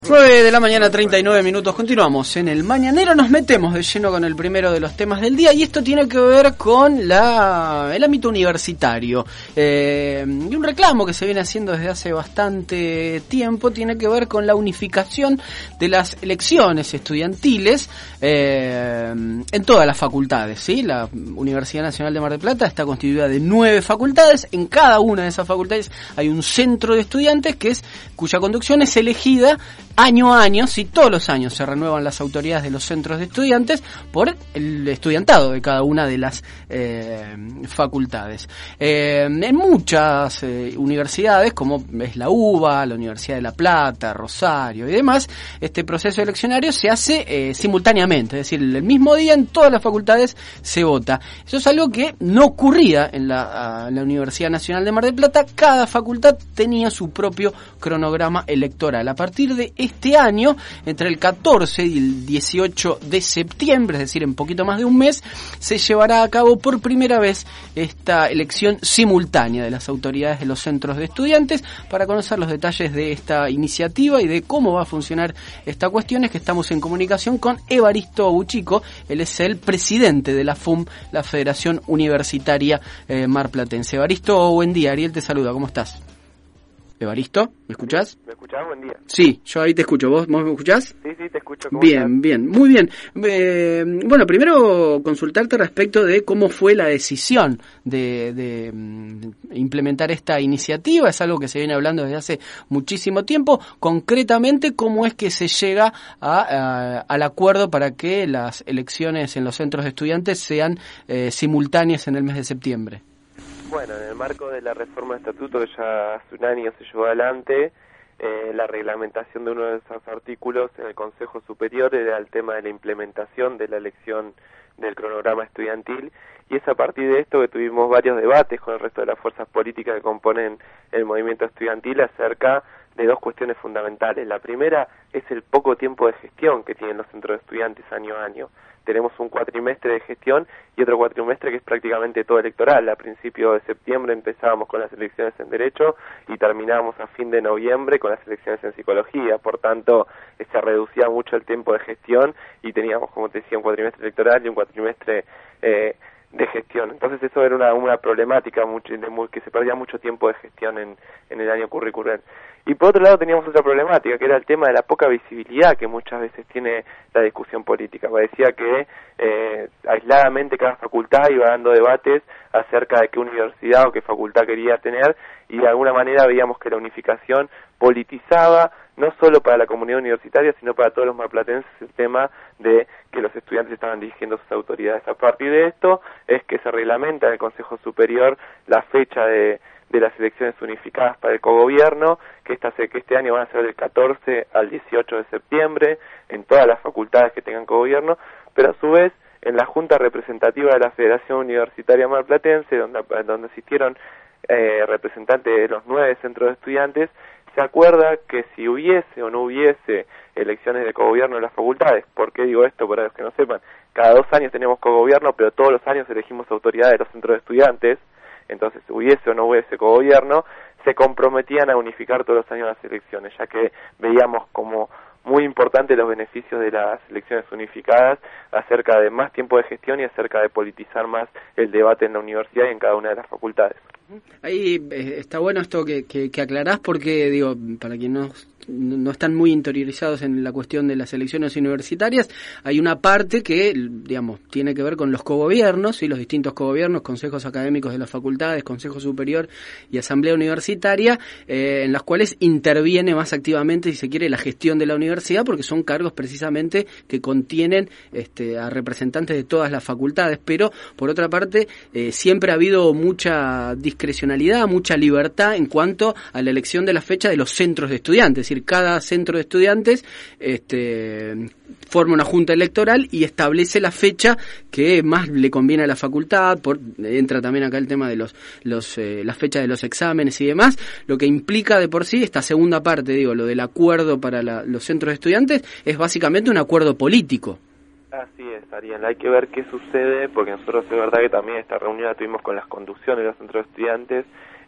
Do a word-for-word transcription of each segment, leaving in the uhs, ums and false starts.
nueve de la mañana, treinta y nueve minutos. Continuamos en el Mañanero. Nos metemos de lleno con el primero de los temas del día, y esto tiene que ver con la el ámbito universitario. Eh, y un reclamo que se viene haciendo desde hace bastante tiempo tiene que ver con la unificación de las elecciones estudiantiles eh, en todas las facultades, ¿sí? La Universidad Nacional de Mar del Plata está constituida de nueve facultades. En cada una de esas facultades hay un centro de estudiantes que es cuya conducción es elegida año a año, si todos los años se renuevan las autoridades de los centros de estudiantes por el estudiantado de cada una de las eh, facultades. Eh, en muchas eh, universidades, como es la UBA, la Universidad de La Plata, Rosario y demás, este proceso eleccionario se hace eh, simultáneamente, es decir, el mismo día en todas las facultades se vota. Eso es algo que no ocurría en la, a, la Universidad Nacional de Mar del Plata. Cada facultad tenía su propio cronograma electoral. A partir de este año, entre el catorce y el dieciocho de septiembre, es decir, en poquito más de un mes, se llevará a cabo por primera vez esta elección simultánea de las autoridades de los centros de estudiantes. Para conocer los detalles de esta iniciativa y de cómo va a funcionar esta cuestión, es que estamos en comunicación con Evaristo Buchico. Él es el presidente de la F U M, la Federación Universitaria eh, Marplatense. Evaristo, buen día. Ariel te saluda, ¿cómo estás? Evaristo, ¿me escuchás? ¿Me escuchás? Buen día. Sí, yo ahí te escucho. ¿Vos, vos me escuchás? Sí, sí, te escucho. ¿Cómo Bien, estás? bien, muy bien. Eh, bueno, primero consultarte respecto de cómo fue la decisión de, de um, implementar esta iniciativa. Es algo que se viene hablando desde hace muchísimo tiempo. Concretamente, ¿cómo es que se llega a, a, al acuerdo para que las elecciones en los centros de estudiantes sean eh, simultáneas en el mes de septiembre? Bueno, en el marco de la reforma de estatuto que ya hace un año se llevó adelante, eh, la reglamentación de uno de esos artículos en el Consejo Superior era el tema de la implementación de la elección del cronograma estudiantil, y es a partir de esto que tuvimos varios debates con el resto de las fuerzas políticas que componen el movimiento estudiantil acerca de dos cuestiones fundamentales. La primera es el poco tiempo de gestión que tienen los centros de estudiantes año a año. Tenemos un cuatrimestre de gestión y otro cuatrimestre que es prácticamente todo electoral. A principios de septiembre empezábamos con las elecciones en Derecho y terminábamos a fin de noviembre con las elecciones en Psicología. Por tanto, se reducía mucho el tiempo de gestión y teníamos, como te decía, un cuatrimestre electoral y un cuatrimestre eh, de gestión. Entonces eso era una, una problemática mucho, de muy, que se perdía mucho tiempo de gestión en, en el año curricular. Y por otro lado teníamos otra problemática, que era el tema de la poca visibilidad que muchas veces tiene la discusión política. Parecía que eh, aisladamente cada facultad iba dando debates acerca de qué universidad o qué facultad quería tener, y de alguna manera veíamos que la unificación politizaba no solo para la comunidad universitaria, sino para todos los marplatenses el tema de que los estudiantes estaban dirigiendo sus autoridades. A partir de esto es que se reglamenta en el Consejo Superior la fecha de, de las elecciones unificadas para el cogobierno, que, esta, que este año van a ser del catorce al dieciocho de septiembre en todas las facultades que tengan cogobierno, pero a su vez en la Junta Representativa de la Federación Universitaria Marplatense, donde, donde asistieron eh, representantes de los nueve centros de estudiantes, se acuerda que si hubiese o no hubiese elecciones de cogobierno en las facultades. ¿Por qué digo esto? Para los que no sepan, cada dos años tenemos cogobierno, pero todos los años elegimos autoridades de los centros de estudiantes. Entonces, hubiese o no hubiese cogobierno, se comprometían a unificar todos los años las elecciones, ya que veíamos como muy importante los beneficios de las elecciones unificadas acerca de más tiempo de gestión y acerca de politizar más el debate en la universidad y en cada una de las facultades. Ahí eh, está bueno esto que, que, que aclarás, porque digo, para quien no, no están muy interiorizados en la cuestión de las elecciones universitarias, hay una parte que, digamos, tiene que ver con los cogobiernos y los distintos cogobiernos, consejos académicos de las facultades, consejo superior y asamblea universitaria, eh, en las cuales interviene más activamente, si se quiere, la gestión de la universidad, porque son cargos precisamente que contienen este, a representantes de todas las facultades. Pero por otra parte, eh, siempre ha habido mucha discrecionalidad, mucha libertad en cuanto a la elección de la fecha de los centros de estudiantes. Es decir, cada centro de estudiantes este, forma una junta electoral y establece la fecha que más le conviene a la facultad. Por, entra también acá el tema de los, los eh, la fecha de los exámenes y demás, lo que implica de por sí esta segunda parte, digo, lo del acuerdo para la, los centros de estudiantes, es básicamente un acuerdo político. Así es, Ariel, hay que ver qué sucede, porque nosotros es verdad que también esta reunión la tuvimos con las conducciones de los centros de estudiantes,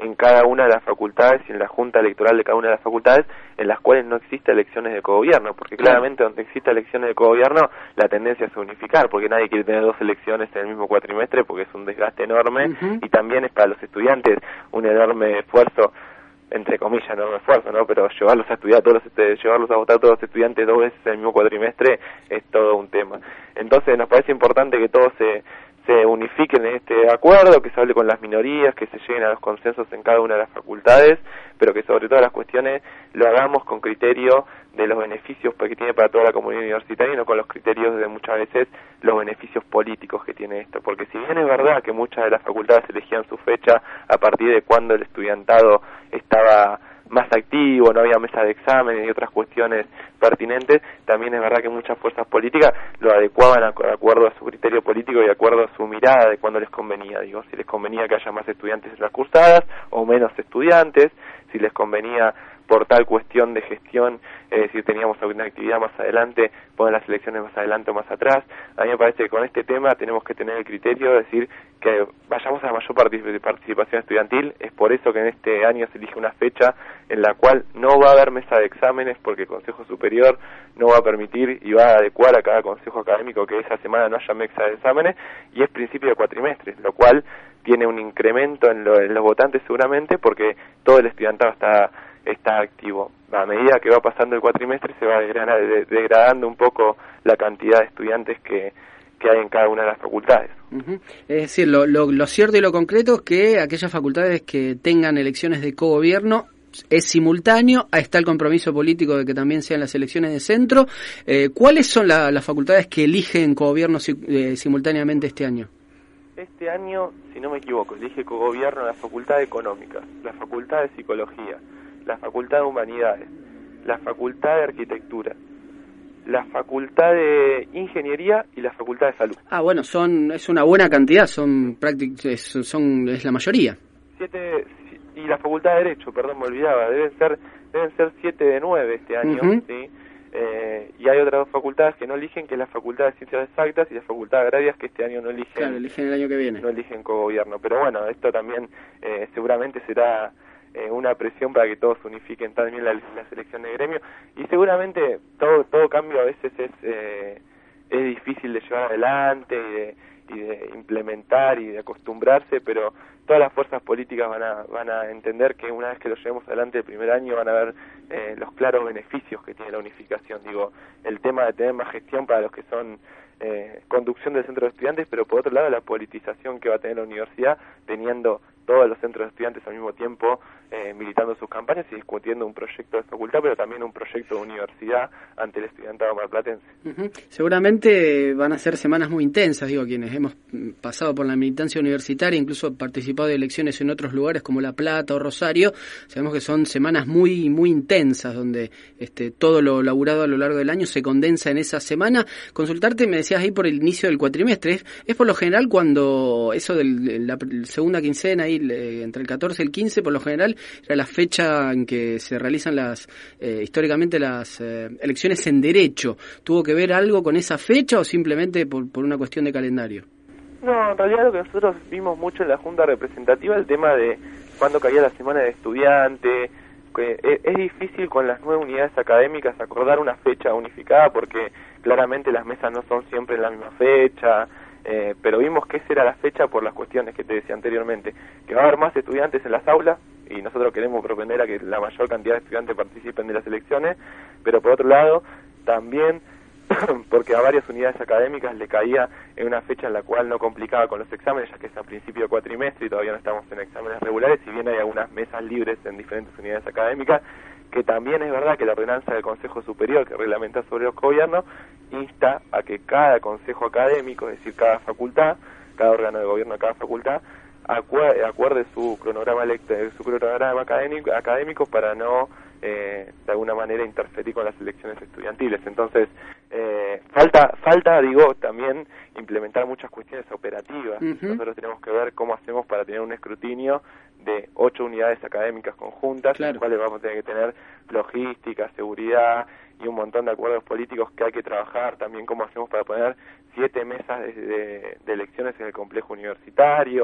en cada una de las facultades y en la junta electoral de cada una de las facultades en las cuales no existe elecciones de cogobierno, porque claramente donde existe elecciones de cogobierno la tendencia es a unificar, porque nadie quiere tener dos elecciones en el mismo cuatrimestre porque es un desgaste enorme uh-huh. y también es para los estudiantes un enorme esfuerzo, entre comillas, no un esfuerzo, ¿no? Pero llevarlos a estudiar todos los, llevarlos a votar todos los estudiantes dos veces en el mismo cuatrimestre es todo un tema. Entonces nos parece importante que todos se se unifiquen en este acuerdo, que se hable con las minorías, que se lleguen a los consensos en cada una de las facultades, pero que sobre todas las cuestiones lo hagamos con criterio de los beneficios que tiene para toda la comunidad universitaria y no con los criterios de muchas veces los beneficios políticos que tiene esto, porque si bien es verdad que muchas de las facultades elegían su fecha a partir de cuando el estudiantado estaba más activo, no había mesa de exámenes y otras cuestiones pertinentes, también es verdad que muchas fuerzas políticas lo adecuaban de acuerdo a su criterio político y de acuerdo a su mirada de cuando les convenía, digo, si les convenía que haya más estudiantes en las cursadas o menos estudiantes, si les convenía por tal cuestión de gestión, es decir, teníamos alguna actividad más adelante, poner las elecciones más adelante o más atrás. A mí me parece que con este tema tenemos que tener el criterio de decir que vayamos a la mayor participación estudiantil, es por eso que en este año se elige una fecha en la cual no va a haber mesa de exámenes porque el Consejo Superior no va a permitir y va a adecuar a cada consejo académico que esa semana no haya mesa de exámenes y es principio de cuatrimestre, lo cual tiene un incremento en, lo, en los votantes seguramente porque todo el estudiantado está está activo. A medida que va pasando el cuatrimestre se va degradando un poco la cantidad de estudiantes que, que hay en cada una de las facultades. Uh-huh. Es decir, lo, lo, lo cierto y lo concreto es que aquellas facultades que tengan elecciones de cogobierno es simultáneo, ahí está el compromiso político de que también sean las elecciones de centro. Eh, ¿Cuáles son la, las facultades que eligen cogobierno eh, simultáneamente este año? Este año, si no me equivoco, elige cogobierno la Facultad de Económicas, la Facultad de Psicología, la Facultad de Humanidades, la Facultad de Arquitectura, la Facultad de Ingeniería y la Facultad de Salud. Ah, bueno, son es una buena cantidad, son prácticamente son es la mayoría. Siete y la Facultad de Derecho, perdón, me olvidaba, deben ser deben ser siete de nueve este año, uh-huh. ¿sí? Eh, y hay otras dos facultades que no eligen, que es la Facultad de Ciencias Exactas y la Facultad de Agrarias, que este año no eligen. Claro, eligen el año que viene. No eligen cogobierno, pero bueno, esto también eh, seguramente será Eh, una presión para que todos unifiquen también la, la selección de gremio y seguramente todo todo cambio a veces es eh, es difícil de llevar adelante y de, y de implementar y de acostumbrarse, pero todas las fuerzas políticas van a van a entender que una vez que lo llevemos adelante el primer año van a ver eh, los claros beneficios que tiene la unificación. Digo, el tema de tener más gestión para los que son eh, conducción del centro de estudiantes, pero por otro lado la politización que va a tener la universidad teniendo todos los centros de estudiantes al mismo tiempo eh, militando sus campañas y discutiendo un proyecto de facultad, pero también un proyecto de universidad ante el estudiantado marplatense. Uh-huh. Seguramente van a ser semanas muy intensas, digo, quienes hemos pasado por la militancia universitaria, incluso participado de elecciones en otros lugares como La Plata o Rosario, sabemos que son semanas muy muy intensas, donde este todo lo laburado a lo largo del año se condensa en esa semana. Consultarte, me decías ahí por el inicio del cuatrimestre, es, es por lo general cuando eso de la segunda quincena, ahí entre el catorce y el quince, por lo general era la fecha en que se realizan las eh, históricamente las eh, elecciones en derecho. ¿Tuvo que ver algo con esa fecha o simplemente por, por una cuestión de calendario? No, en realidad lo que nosotros vimos mucho en la Junta Representativa, el tema de cuándo caía la semana de estudiante, que es, es difícil con las nueve unidades académicas acordar una fecha unificada porque claramente las mesas no son siempre en la misma fecha. Eh, pero vimos que esa era la fecha por las cuestiones que te decía anteriormente, que va a haber más estudiantes en las aulas y nosotros queremos propender a que la mayor cantidad de estudiantes participen de las elecciones, pero por otro lado también porque a varias unidades académicas le caía en una fecha en la cual no complicaba con los exámenes, ya que es a principio de cuatrimestre y todavía no estamos en exámenes regulares, si bien hay algunas mesas libres en diferentes unidades académicas, que también es verdad que la ordenanza del Consejo Superior que reglamenta sobre los gobiernos insta a que cada consejo académico, es decir, cada facultad, cada órgano de gobierno de cada facultad, acuerde su cronograma su cronograma académico, académico para no eh, de alguna manera interferir con las elecciones estudiantiles. Entonces eh, falta falta digo también implementar muchas cuestiones operativas. Uh-huh. Nosotros tenemos que ver cómo hacemos para tener un escrutinio de ocho unidades académicas conjuntas, claro, en las cuales vamos a tener que tener logística, seguridad y un montón de acuerdos políticos que hay que trabajar. También cómo hacemos para poner siete mesas de, de, de elecciones en el complejo universitario.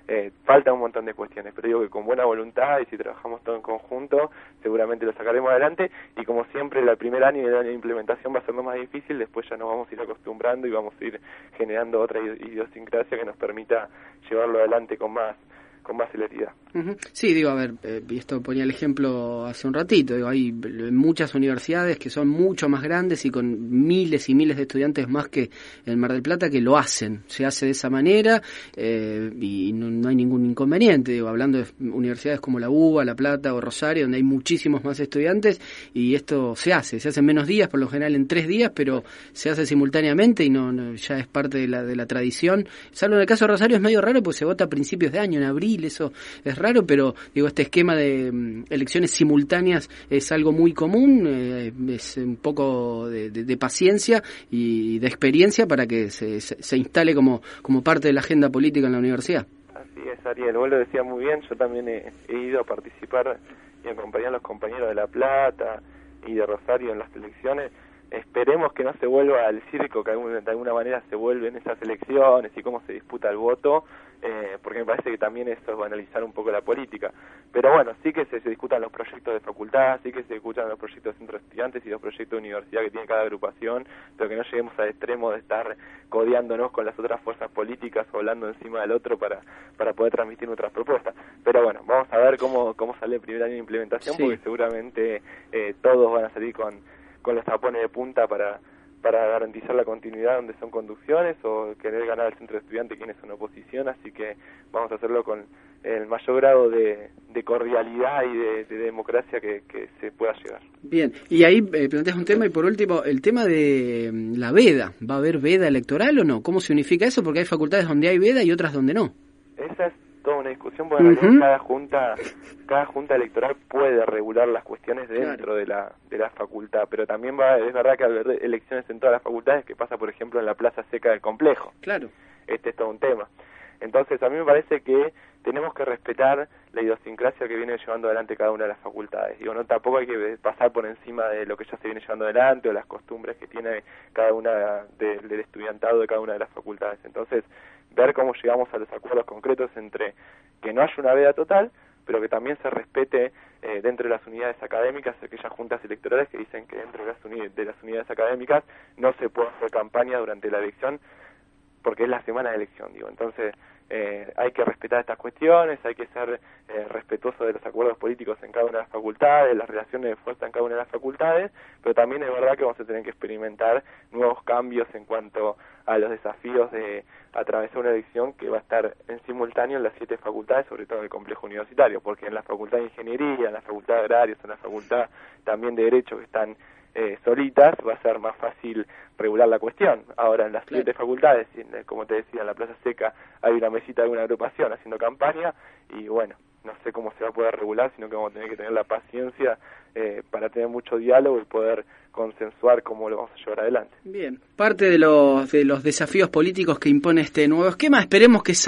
eh, falta un montón de cuestiones, pero digo que con buena voluntad y si trabajamos todo en conjunto, seguramente lo sacaremos adelante, y como siempre el primer año y el año de implementación va a ser lo más difícil, después ya nos vamos a ir acostumbrando y vamos a ir generando otra idiosincrasia que nos permita llevarlo adelante con más con más celeridad. Uh-huh. Sí, digo, a ver, eh, esto ponía el ejemplo hace un ratito, digo, hay muchas universidades que son mucho más grandes y con miles y miles de estudiantes más que el Mar del Plata que lo hacen, se hace de esa manera eh, y no, no hay ningún inconveniente, digo, hablando de universidades como la U B A, La Plata o Rosario, donde hay muchísimos más estudiantes y esto se hace, se hace en menos días, por lo general en tres días, pero se hace simultáneamente y no, no ya es parte de la, de la tradición, salvo en el caso de Rosario es medio raro porque se vota a principios de año, en abril, eso es raro, pero digo, este esquema de um, elecciones simultáneas es algo muy común, eh, es un poco de, de, de paciencia y de experiencia para que se, se, se instale como, como parte de la agenda política en la universidad. Así es, Ariel, vos lo decías muy bien, yo también he, he ido a participar y acompañar a los compañeros de La Plata y de Rosario en las elecciones. Esperemos que no se vuelva al circo, que de alguna manera se vuelven esas elecciones y cómo se disputa el voto, eh, porque me parece que también eso es banalizar un poco la política. Pero bueno, sí que se, se discutan los proyectos de facultad, sí que se discutan los proyectos de centros de estudiantes y los proyectos de universidad que tiene cada agrupación, pero que no lleguemos al extremo de estar codeándonos con las otras fuerzas políticas o hablando encima del otro para, para poder transmitir nuestras propuestas. Pero bueno, vamos a ver cómo, cómo sale el primer año de implementación, sí. Porque seguramente eh, todos van a salir con... con los tapones de punta para para garantizar la continuidad donde son conducciones o querer ganar al centro de estudiantes quienes son oposición, así que vamos a hacerlo con el mayor grado de, de cordialidad y de, de democracia que, que se pueda llegar. Bien, y ahí eh, planteas un tema y por último, el tema de la veda, ¿va a haber veda electoral o no? ¿Cómo se unifica eso? Porque hay facultades donde hay veda y otras donde no. Esa es toda una discusión, porque en realidad uh-huh. cada junta cada junta electoral puede regular las cuestiones dentro claro. de la de la facultad, pero también va es verdad que al haber elecciones en todas las facultades, que pasa por ejemplo en la plaza seca del complejo. Claro. Este es todo un tema. Entonces a mí me parece que tenemos que respetar la idiosincrasia que viene llevando adelante cada una de las facultades. Digo, no tampoco hay que pasar por encima de lo que ya se viene llevando adelante o las costumbres que tiene cada una de, del estudiantado de cada una de las facultades. Entonces, ver cómo llegamos a los acuerdos concretos entre que no haya una veda total, pero que también se respete eh, dentro de las unidades académicas aquellas juntas electorales que dicen que dentro de las, uni- de las unidades académicas no se puede hacer campaña durante la elección porque es la semana de elección, digo. Entonces, eh, hay que respetar estas cuestiones, hay que ser eh, respetuoso de los acuerdos políticos en cada una de las facultades, las relaciones de fuerza en cada una de las facultades, pero también es verdad que vamos a tener que experimentar nuevos cambios en cuanto a los desafíos de atravesar una elección que va a estar en simultáneo en las siete facultades, sobre todo en el complejo universitario, porque en la facultad de Ingeniería, en la facultad de Agrarios, en la facultad también de Derecho que están eh, solitas, va a ser más fácil regular la cuestión. Ahora en las claro. siete facultades, como te decía, en la Plaza Seca hay una mesita de una agrupación haciendo campaña y bueno, no sé cómo se va a poder regular, sino que vamos a tener que tener la paciencia eh, para tener mucho diálogo y poder consensuar cómo lo vamos a llevar adelante. Bien, parte de los de los desafíos políticos que impone este nuevo esquema, esperemos que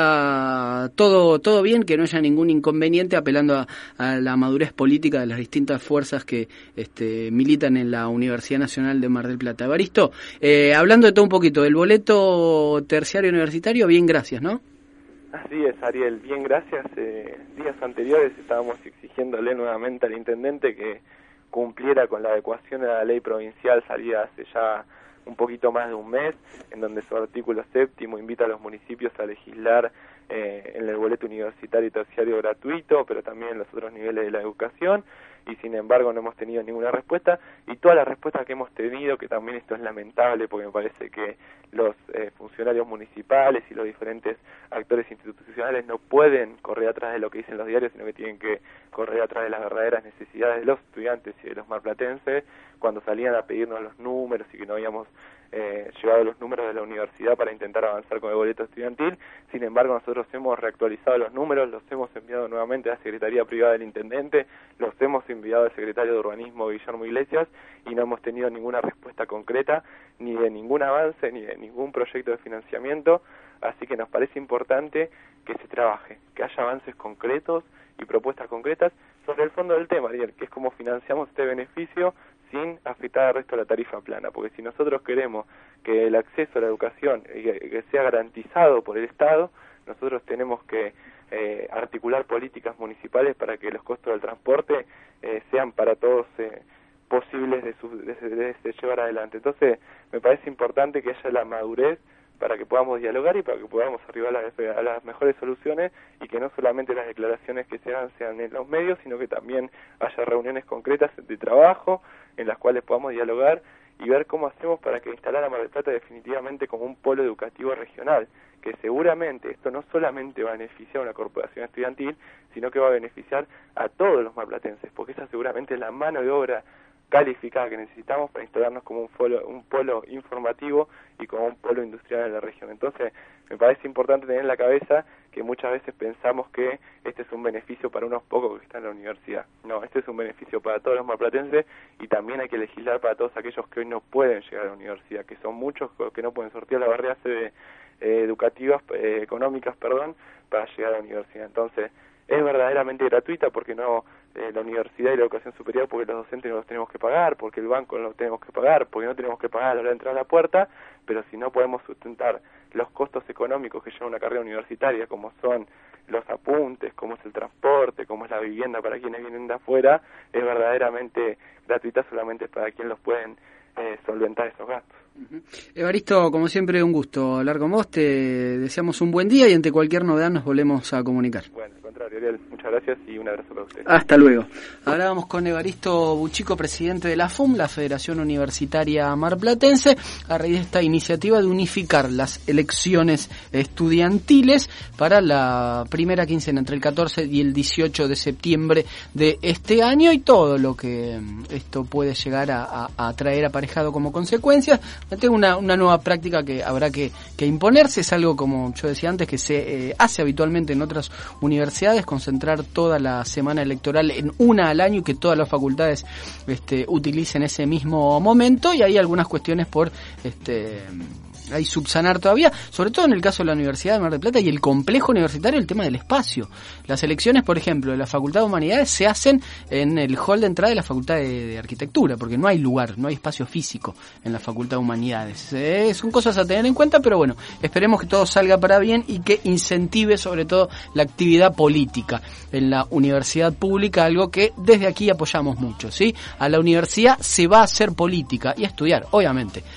salga todo todo bien, que no haya ningún inconveniente, apelando a, a la madurez política de las distintas fuerzas que este, militan en la Universidad Nacional de Mar del Plata. Evaristo, eh, hablando de todo un poquito, del boleto terciario universitario, bien, gracias, ¿no? Así es, Ariel, bien, gracias. Eh, días anteriores estábamos exigiéndole nuevamente al intendente que cumpliera con la adecuación a la ley provincial salida hace ya un poquito más de un mes, en donde su artículo séptimo invita a los municipios a legislar eh, en el boleto universitario y terciario gratuito, pero también en los otros niveles de la educación, y sin embargo no hemos tenido ninguna respuesta, y todas las respuestas que hemos tenido, que también esto es lamentable porque me parece que los eh, funcionarios municipales y los diferentes actores institucionales no pueden correr atrás de lo que dicen los diarios, sino que tienen que correr atrás de las verdaderas necesidades de los estudiantes y de los marplatenses, cuando salían a pedirnos los números y que no habíamos eh, llevado los números de la universidad para intentar avanzar con el boleto estudiantil. Sin embargo, nosotros hemos reactualizado los números, los hemos enviado nuevamente a la Secretaría Privada del Intendente, los hemos enviado al Secretario de Urbanismo, Guillermo Iglesias, y no hemos tenido ninguna respuesta concreta, ni de ningún avance, ni de ningún proyecto de financiamiento, así que nos parece importante que se trabaje, que haya avances concretos y propuestas concretas sobre el fondo del tema, Ariel, que es cómo financiamos este beneficio sin afectar al resto de la tarifa plana, porque si nosotros queremos que el acceso a la educación que sea garantizado por el Estado, nosotros tenemos que eh, articular políticas municipales para que los costos del transporte eh, sean para todos eh, posibles de, su, de, de, de llevar adelante. Entonces, me parece importante que haya la madurez para que podamos dialogar y para que podamos arribar a las, a las mejores soluciones y que no solamente las declaraciones que se hagan sean en los medios, sino que también haya reuniones concretas de trabajo en las cuales podamos dialogar y ver cómo hacemos para que instalar a Mar del Plata definitivamente como un polo educativo regional, que seguramente esto no solamente va a beneficiar a una corporación estudiantil, sino que va a beneficiar a todos los marplatenses, porque esa seguramente es la mano de obra calificada que necesitamos para instalarnos como un polo, un polo informativo y como un polo industrial en la región. Entonces, me parece importante tener en la cabeza que muchas veces pensamos que este es un beneficio para unos pocos que están en la universidad. No, este es un beneficio para todos los marplatenses y también hay que legislar para todos aquellos que hoy no pueden llegar a la universidad, que son muchos que no pueden sortear la barrera de, eh, educativas, eh, económicas, perdón, para llegar a la universidad. Entonces, es verdaderamente gratuita porque no eh, la universidad y la educación superior, porque los docentes no los tenemos que pagar, porque el banco no lo tenemos que pagar, porque no tenemos que pagar a la hora de entrar a la puerta, pero si no podemos sustentar los costos económicos que lleva una carrera universitaria, como son los apuntes, como es el transporte, como es la vivienda para quienes vienen de afuera, es verdaderamente gratuita solamente para quienes los pueden eh, solventar esos gastos. Uh-huh. Evaristo, como siempre, un gusto hablar con vos, te deseamos un buen día y ante cualquier novedad nos volvemos a comunicar. Bueno, al contrario, Ariel, muchas gracias y un abrazo para ustedes. Hasta luego. Hablábamos con Evaristo Buchico, presidente de la F U M, la Federación Universitaria Marplatense, a raíz de esta iniciativa de unificar las elecciones estudiantiles para la primera quincena entre el catorce y el dieciocho de septiembre de este año y todo lo que esto puede llegar a, a, a traer aparejado como consecuencia. Tengo una, una nueva práctica que habrá que, que imponerse, es algo, como yo decía antes, que se eh, hace habitualmente en otras universidades, concentrar toda la semana electoral en una al año y que todas las facultades este, utilicen ese mismo momento, y hay algunas cuestiones por este hay subsanar todavía, sobre todo en el caso de la Universidad de Mar del Plata y el complejo universitario, el tema del espacio. Las elecciones, por ejemplo, de la Facultad de Humanidades se hacen en el hall de entrada de la Facultad de, de Arquitectura, porque no hay lugar, no hay espacio físico en la Facultad de Humanidades. Eh, son cosas a tener en cuenta, pero bueno, esperemos que todo salga para bien y que incentive sobre todo la actividad política en la universidad pública, algo que desde aquí apoyamos mucho, ¿sí? A la universidad se va a hacer política y a estudiar, obviamente,